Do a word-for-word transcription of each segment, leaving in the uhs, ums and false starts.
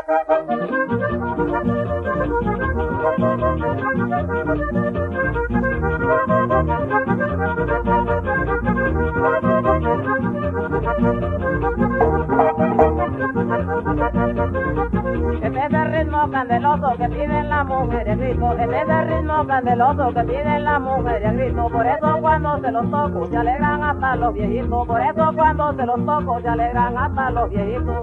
Este es el ritmo candeloso que piden las mujeres grito, este es el ritmo candeloso que piden las mujeres grito, por eso cuando se los toco se alegran hasta los viejitos, por eso cuando se los toco se alegran hasta los viejitos.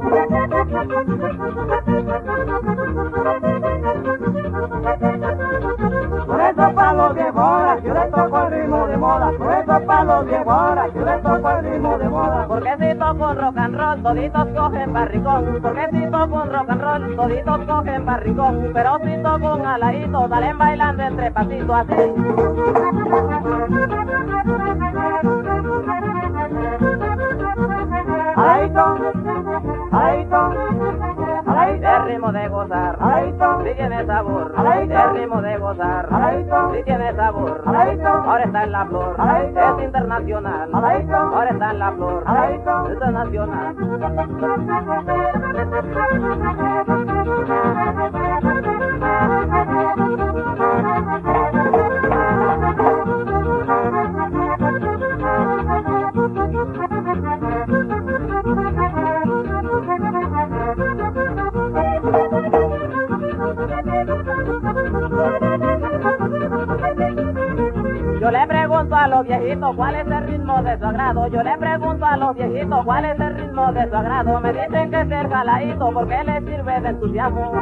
Por eso pa' los viejos yo les toco el ritmo de moda, por eso pa' los viejos yo les toco el ritmo de moda. Porque si toco un rock and roll toditos cogen barricón, porque si toco un rock and roll toditos cogen barricón, pero si toco un aladito salen bailando entre pasitos así. Aladito, aladito, aladito, el ritmo de gozar, aladito, si tiene sabor, aladito, el ritmo de gozar, aladito, si tiene sabor, aladito, ahora está en la flor, aladito, es internacional, aladito, ahora está en la flor, aladito, es internacional. Yo le pregunto a los viejitos cuál es el ritmo de su agrado. Yo le pregunto a los viejitos cuál es el ritmo de su agrado. Me dicen que es el jaladito porque les sirve de entusiasmo.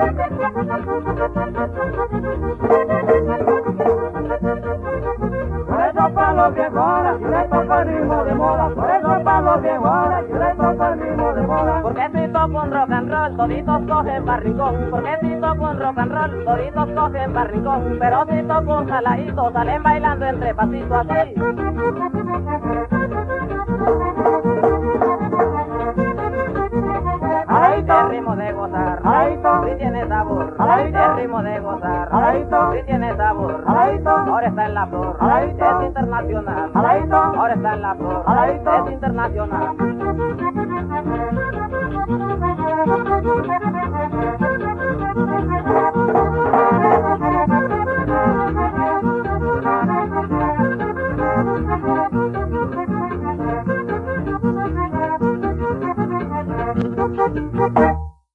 por eso pa' los viejos yo les toco el ritmo de moda, por eso pa' los viejos yo les toco el ritmo de moda. Porque si toco un rock and roll toditos cogen barricón, porque si toco un rock and roll toditos cogen barricón, pero si toco un jaladito salen bailando entre pasitos así. Aladito, El ritmo de gozar, aladito, si tiene sabor, aladito, el ritmo de gozar, aladito, si tiene sabor, aladito, ahora está en la flor, aladito, es internacional, aladito, ahora está en la flor, aladito, es internacional.